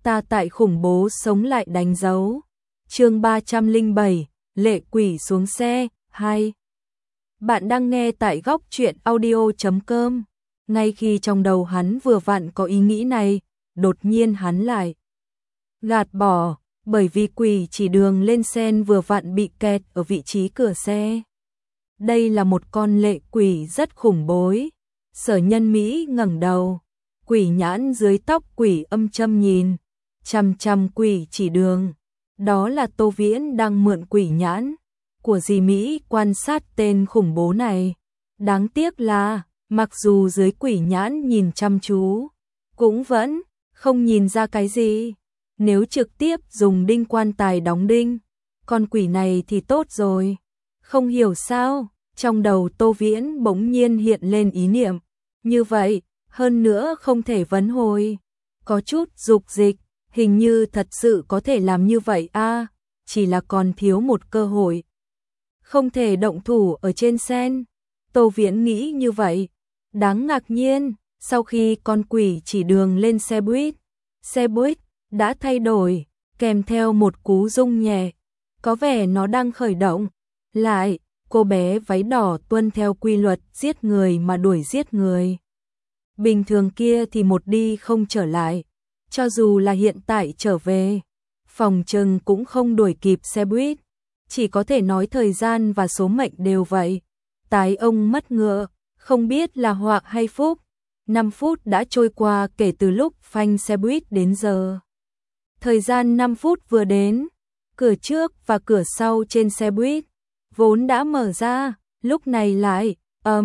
ta tại khủng bố sống lại đánh dấu. Chương 307, lệ quỷ xuống xe, 2. Bạn đang nghe tại góc truyện audio.com. Ngay khi trong đầu hắn vừa vặn có ý nghĩ này, đột nhiên hắn lại gạt bỏ, bởi vì quỷ chỉ đường lên sen vừa vặn bị kẹt ở vị trí cửa xe. Đây là một con lệ quỷ rất khủng bố. Sở Nhân Mỹ ngẩng đầu, quỷ nhãn dưới tóc quỷ âm châm nhìn chằm chằm quỷ chỉ đường. Đó là Tô Viễn đang mượn quỷ nhãn của dì Mỹ quan sát tên khủng bố này. Đáng tiếc là, mặc dù dưới quỷ nhãn nhìn chăm chú, cũng vẫn không nhìn ra cái gì. Nếu trực tiếp dùng đinh quan tài đóng đinh con quỷ này thì tốt rồi. Không hiểu sao, trong đầu Tô Viễn bỗng nhiên hiện lên ý niệm như vậy, hơn nữa không thể vấn hồi. Có chút dục dịch, hình như thật sự có thể làm như vậy a, chỉ là còn thiếu một cơ hội. Không thể động thủ ở trên sen. Tô Viễn nghĩ như vậy. Đáng ngạc nhiên, sau khi con quỷ chỉ đường lên xe buýt đã thay đổi, kèm theo một cú rung nhẹ. Có vẻ nó đang khởi động. Lại, cô bé váy đỏ tuân theo quy luật giết người mà đuổi giết người. Bình thường kia thì một đi không trở lại. Cho dù là hiện tại trở về, phòng trừng cũng không đuổi kịp xe buýt. Chỉ có thể nói thời gian và số mệnh đều vậy. Tái ông mất ngựa, không biết là họa hay phúc. 5 phút đã trôi qua kể từ lúc phanh xe buýt đến giờ. Thời gian 5 phút vừa đến, cửa trước và cửa sau trên xe buýt vốn đã mở ra, lúc này lại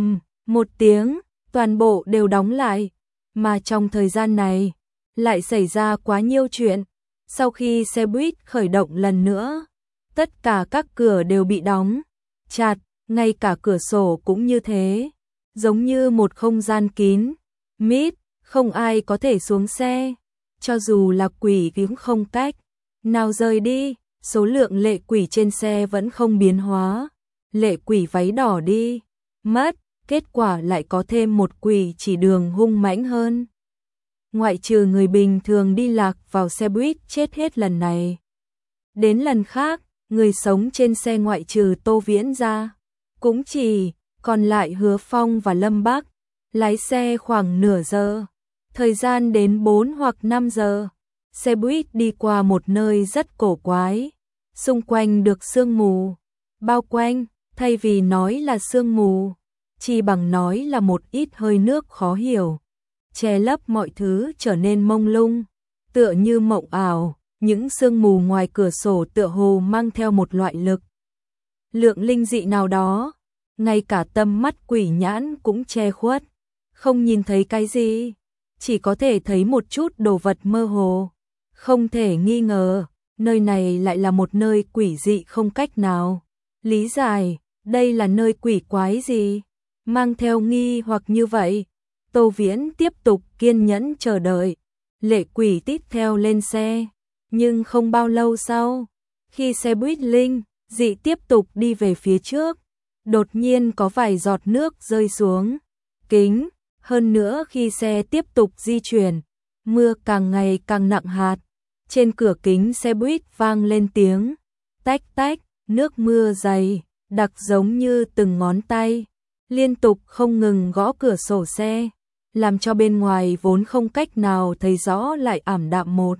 một tiếng, toàn bộ đều đóng lại. Mà trong thời gian này lại xảy ra quá nhiều chuyện. Sau khi xe buýt khởi động lần nữa, tất cả các cửa đều bị đóng chặt, ngay cả cửa sổ cũng như thế, giống như một không gian kín mít, không ai có thể xuống xe. Cho dù là quỷ cũng không cách nào rời đi. Số lượng lệ quỷ trên xe vẫn không biến hóa. Lệ quỷ váy đỏ đi mất, kết quả lại có thêm một quỷ chỉ đường hung mãnh hơn. Ngoại trừ người bình thường đi lạc vào xe buýt chết hết lần này đến lần khác, người sống trên xe ngoại trừ Tô Viễn ra, cũng chỉ còn lại Hứa Phong và Lâm Bắc. Lái xe khoảng nửa giờ, thời gian đến 4 hoặc 5 giờ. Xe buýt đi qua một nơi rất cổ quái, xung quanh được sương mù bao quanh, thay vì nói là sương mù, chỉ bằng nói là một ít hơi nước khó hiểu, che lấp mọi thứ trở nên mông lung, tựa như mộng ảo. Những sương mù ngoài cửa sổ tựa hồ mang theo một loại lực lượng linh dị nào đó, ngay cả tâm mắt quỷ nhãn cũng che khuất, không nhìn thấy cái gì, chỉ có thể thấy một chút đồ vật mơ hồ. Không thể nghi ngờ, nơi này lại là một nơi quỷ dị không cách nào lý giải, đây là nơi quỷ quái gì. Mang theo nghi hoặc như vậy, Tô Viễn tiếp tục kiên nhẫn chờ đợi. Lệ quỷ tiếp theo lên xe, nhưng không bao lâu sau, khi xe buýt linh dị tiếp tục đi về phía trước, đột nhiên có vài giọt nước rơi xuống kính. Hơn nữa khi xe tiếp tục di chuyển, mưa càng ngày càng nặng hạt. Trên cửa kính xe buýt vang lên tiếng tách tách, nước mưa dày đặc giống như từng ngón tay, liên tục không ngừng gõ cửa sổ xe, làm cho bên ngoài vốn không cách nào thấy rõ lại ảm đạm một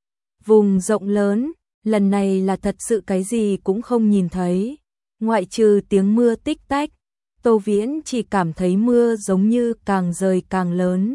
vùng rộng lớn. Lần này là thật sự cái gì cũng không nhìn thấy, ngoại trừ tiếng mưa tích tách. Tô Viễn chỉ cảm thấy mưa giống như càng rơi càng lớn,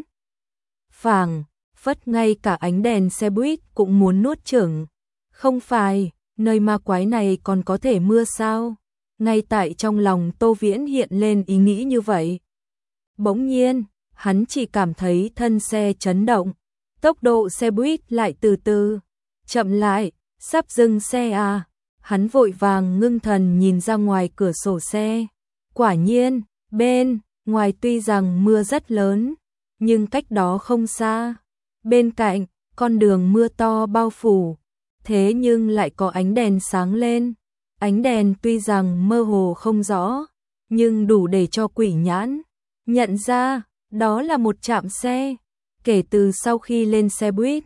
phảng phất ngay cả ánh đèn xe buýt cũng muốn nuốt chửng. Không phải, nơi ma quái này còn có thể mưa sao? Ngay tại trong lòng Tô Viễn hiện lên ý nghĩ như vậy. Bỗng nhiên, hắn chỉ cảm thấy thân xe chấn động, tốc độ xe buýt lại từ từ chậm lại, sắp dừng xe à. Hắn vội vàng ngưng thần nhìn ra ngoài cửa sổ xe. Quả nhiên, bên ngoài tuy rằng mưa rất lớn, nhưng cách đó không xa, bên cạnh, con đường mưa to bao phủ, thế nhưng lại có ánh đèn sáng lên. Ánh đèn tuy rằng mơ hồ không rõ, nhưng đủ để cho quỷ nhãn nhận ra, đó là một trạm xe. Kể từ sau khi lên xe buýt,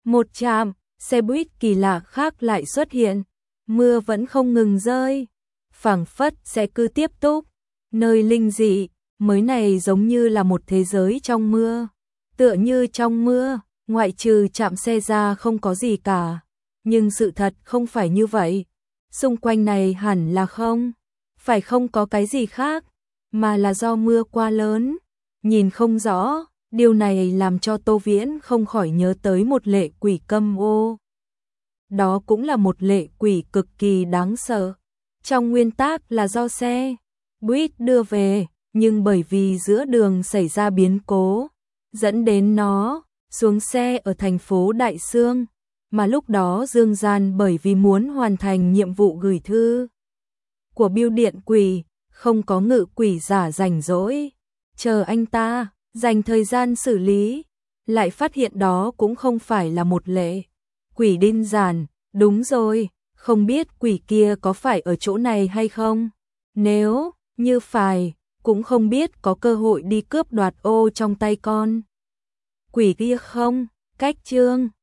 Một trạm, xe buýt kỳ lạ khác lại xuất hiện. Mưa vẫn không ngừng rơi, phảng phất sẽ cứ tiếp tục. Nơi linh dị mới này giống như là một thế giới trong mưa. Tựa như trong mưa, ngoại trừ trạm xe ra không có gì cả. Nhưng sự thật không phải như vậy. Xung quanh này hẳn là phải không có cái gì khác, mà là do mưa quá lớn, nhìn không rõ. Điều này làm cho Tô Viễn không khỏi nhớ tới một lệ quỷ câm ô. Đó cũng là một lệ quỷ cực kỳ đáng sợ. Trong nguyên tắc là do xe buýt đưa về, nhưng bởi vì giữa đường xảy ra biến cố, dẫn đến nó xuống xe ở thành phố Đại Xương, mà lúc đó Dương Gian bởi vì muốn hoàn thành nhiệm vụ gửi thư của bưu điện quỷ, không có ngự quỷ giả rảnh rỗi, chờ anh ta dành thời gian xử lý, lại phát hiện đó cũng không phải là một lệ quỷ đơn giản. Đúng rồi, không biết quỷ kia có phải ở chỗ này hay không? Nếu như phải, cũng không biết có cơ hội đi cướp đoạt ô trong tay con quỷ kia không? Cách chương